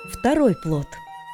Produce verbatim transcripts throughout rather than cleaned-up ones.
Второй плод.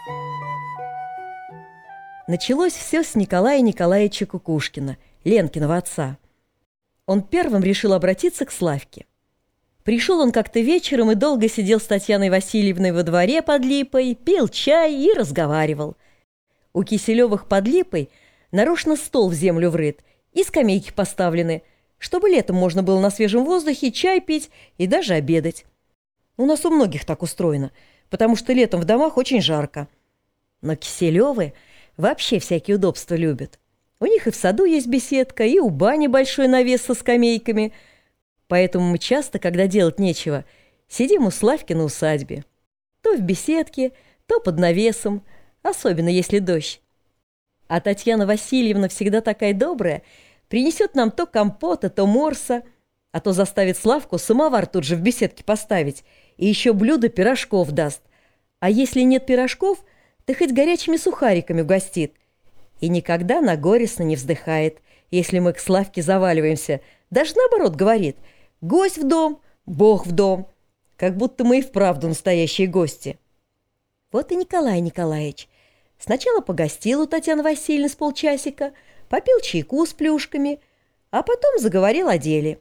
Началось все с Николая Николаевича Кукушкина, Ленкиного отца. Он первым решил обратиться к Славке. Пришел он как-то вечером и долго сидел с Татьяной Васильевной во дворе под липой, пил чай и разговаривал. У Киселевых под липой нарочно стол в землю врыт и скамейки поставлены, чтобы летом можно было на свежем воздухе чай пить и даже обедать. У нас у многих так устроено, потому что летом в домах очень жарко. Но Киселевы вообще всякие удобства любят. У них и в саду есть беседка, и у бани большой навес со скамейками. Поэтому мы часто, когда делать нечего, сидим у Славки на усадьбе. То в беседке, то под навесом, особенно если дождь. А Татьяна Васильевна всегда такая добрая, принесет нам то компота, то морса, а то заставит Славку самовар тут же в беседке поставить, и еще блюдо пирожков даст. А если нет пирожков, то хоть горячими сухариками угостит. И никогда на горестно не вздыхает, если мы к Славке заваливаемся. Даже наоборот говорит: гость в дом, Бог в дом. Как будто мы и вправду настоящие гости. Вот и Николай Николаевич. Сначала погостил у Татьяны Васильевны с полчасика, попил чайку с плюшками, а потом заговорил о деле.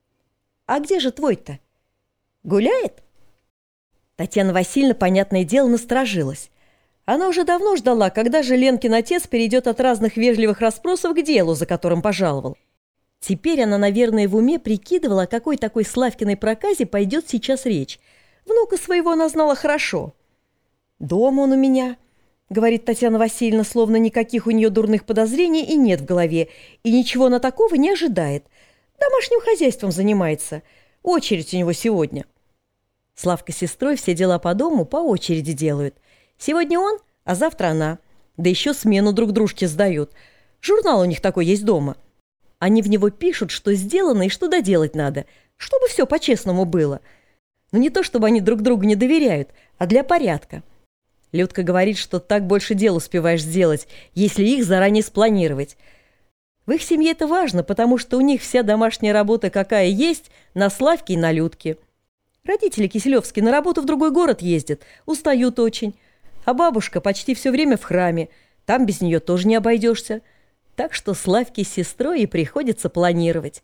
«А где же твой-то? Гуляет?» Татьяна Васильевна, понятное дело, насторожилась. Она уже давно ждала, когда же Ленкин отец перейдет от разных вежливых расспросов к делу, за которым пожаловал. Теперь она, наверное, в уме прикидывала, о какой такой Славкиной проказе пойдет сейчас речь. Внука своего она знала хорошо. «Дома он у меня», — говорит Татьяна Васильевна, словно никаких у нее дурных подозрений и нет в голове, и ничего она такого не ожидает. Домашним хозяйством занимается. Очередь у него сегодня. Славка с сестрой все дела по дому по очереди делают. Сегодня он, а завтра она. Да еще смену друг дружке сдают. Журнал у них такой есть дома. Они в него пишут, что сделано и что доделать надо, чтобы все по-честному было. Но не то, чтобы они друг другу не доверяют, а для порядка. Людка говорит, что так больше дел успеваешь сделать, если их заранее спланировать. В их семье это важно, потому что у них вся домашняя работа, какая есть, на Славке и на Людке. Родители Киселевские на работу в другой город ездят, устают очень. А бабушка почти все время в храме, там без нее тоже не обойдешься. Так что Славке с сестрой и приходится планировать.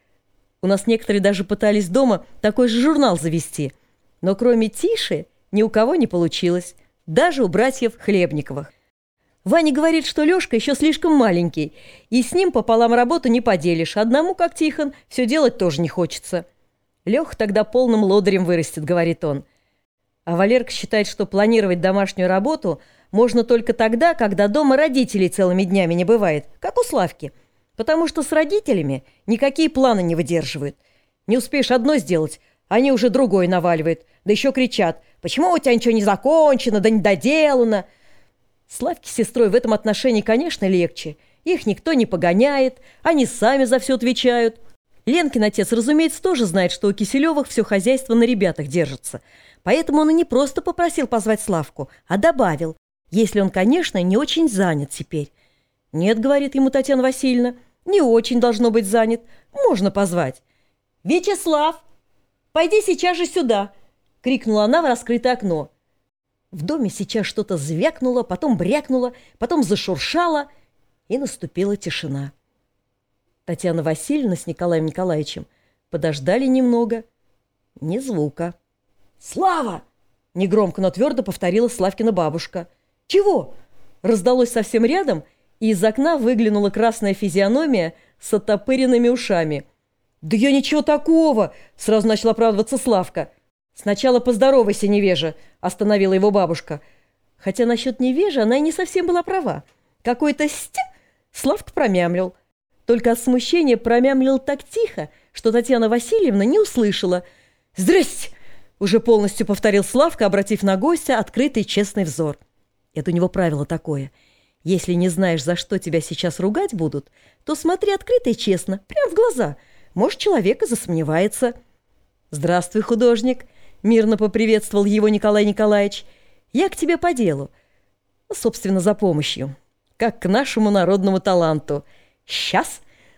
У нас некоторые даже пытались дома такой же журнал завести, но кроме Тиши ни у кого не получилось, даже у братьев Хлебниковых. Ваня говорит, что Лешка еще слишком маленький, и с ним пополам работу не поделишь, одному, как Тихон, все делать тоже не хочется. Леха тогда полным лодырем вырастет, говорит он. А Валерка считает, что планировать домашнюю работу можно только тогда, когда дома родителей целыми днями не бывает, как у Славки, потому что с родителями никакие планы не выдерживают. Не успеешь одно сделать, они уже другое наваливают, да еще кричат: «Почему у тебя ничего не закончено, да не доделано?» Славке с сестрой в этом отношении, конечно, легче. Их никто не погоняет, они сами за все отвечают. Ленкин отец, разумеется, тоже знает, что у Киселевых все хозяйство на ребятах держится. Поэтому он и не просто попросил позвать Славку, а добавил, если он, конечно, не очень занят теперь. «Нет, — говорит ему Татьяна Васильевна, — не очень должно быть занят. Можно позвать». «Вячеслав, пойди сейчас же сюда!» — крикнула она в раскрытое окно. В доме сейчас что-то звякнуло, потом брякнуло, потом зашуршало, и наступила тишина. Татьяна Васильевна с Николаем Николаевичем подождали немного. Ни звука. «Слава!» — негромко, но твердо повторила Славкина бабушка. «Чего?» — раздалось совсем рядом, и из окна выглянула красная физиономия с оттопыренными ушами. «Да я ничего такого!» — сразу начала оправдываться Славка. «Сначала поздоровайся, невежа!» — остановила его бабушка. Хотя насчет невежа она и не совсем была права. Какой-то стя Славка промямлил. Только от смущения промямлил так тихо, что Татьяна Васильевна не услышала. «Здрасте!» — уже полностью повторил Славка, обратив на гостя открытый честный взор. Это у него правило такое. Если не знаешь, за что тебя сейчас ругать будут, то смотри открыто и честно, прямо в глаза. Может, человек и засомневается. «Здравствуй, художник!» — мирно поприветствовал его Николай Николаевич. «Я к тебе по делу. Собственно, за помощью. Как к нашему народному таланту. Сейчас!»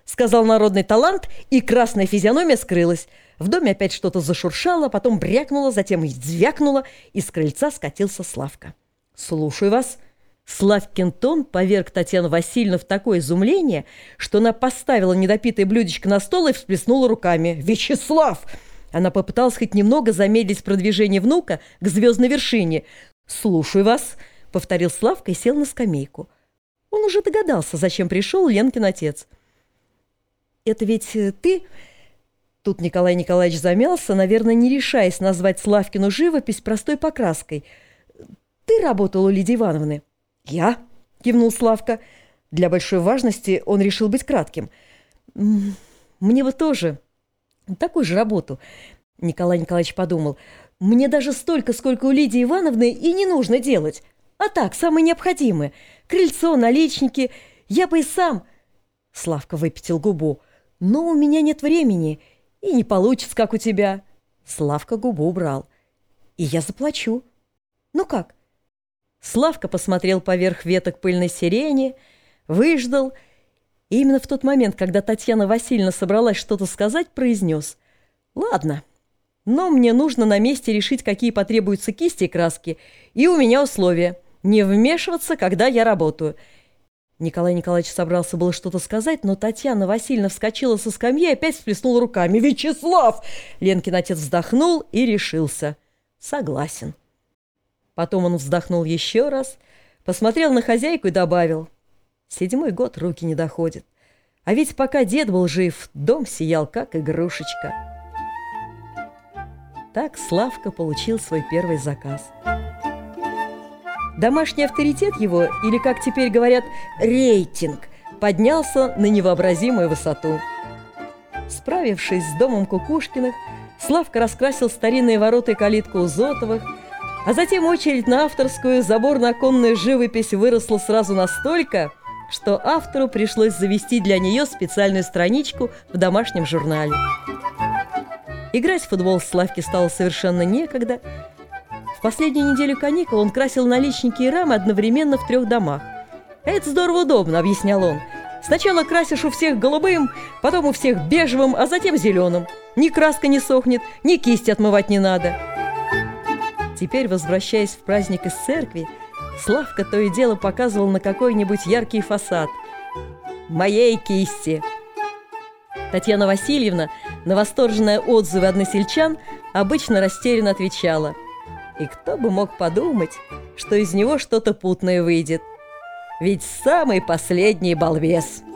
сказал народный талант, и красная физиономия скрылась. В доме опять что-то зашуршало, потом брякнуло, затем звякнуло, и с крыльца скатился Славка. «Слушаю вас». Славкин тон поверг Татьяну Васильевну в такое изумление, что она поставила недопитое блюдечко на стол и всплеснула руками. «Вячеслав!» Она попыталась хоть немного замедлить продвижение внука к звездной вершине. «Слушаю вас», — повторил Славка и сел на скамейку. Он уже догадался, зачем пришел Ленкин отец. «Это ведь ты?» Тут Николай Николаевич замялся, наверное, не решаясь назвать Славкину живопись простой покраской. «Ты работал у Лидии Ивановны?» «Я?» — кивнул Славка. Для большой важности он решил быть кратким. «Мне бы тоже такую же работу», — Николай Николаевич подумал. «Мне даже столько, сколько у Лидии Ивановны, и не нужно делать. А так, самое необходимое. Крыльцо, наличники. Я бы и сам...» Славка выпятил губу. «Но у меня нет времени, и не получится, как у тебя». Славка губу убрал. «И я заплачу». «Ну как?» Славка посмотрел поверх веток пыльной сирени, выждал, и именно в тот момент, когда Татьяна Васильевна собралась что-то сказать, произнес: «Ладно, но мне нужно на месте решить, какие потребуются кисти и краски, и у меня условия — не вмешиваться, когда я работаю». Николай Николаевич собрался было что-то сказать, но Татьяна Васильевна вскочила со скамьи и опять всплеснула руками. «Вячеслав!» Ленкин отец вздохнул и решился: «Согласен». Потом он вздохнул еще раз, посмотрел на хозяйку и добавил: «Седьмой год руки не доходят. А ведь пока дед был жив, дом сиял, как игрушечка». Так Славка получил свой первый заказ. Домашний авторитет его, или, как теперь говорят, рейтинг, поднялся на невообразимую высоту. Справившись с домом Кукушкиных, Славка раскрасил старинные ворота и калитку у Зотовых, а затем очередь на авторскую заборно-оконную живопись выросла сразу настолько, что автору пришлось завести для нее специальную страничку в домашнем журнале. Играть в футбол Славке стало совершенно некогда. В последнюю неделю каникул он красил наличники и рамы одновременно в трех домах. «Это здорово удобно», — объяснял он. «Сначала красишь у всех голубым, потом у всех бежевым, а затем зеленым. Ни краска не сохнет, ни кисти отмывать не надо». Теперь, возвращаясь в праздник из церкви, Славка то и дело показывал на какой-нибудь яркий фасад. «Моей кисти!» Татьяна Васильевна на восторженные отзывы односельчан обычно растерянно отвечала: «И кто бы мог подумать, что из него что-то путное выйдет? Ведь самый последний балбес!»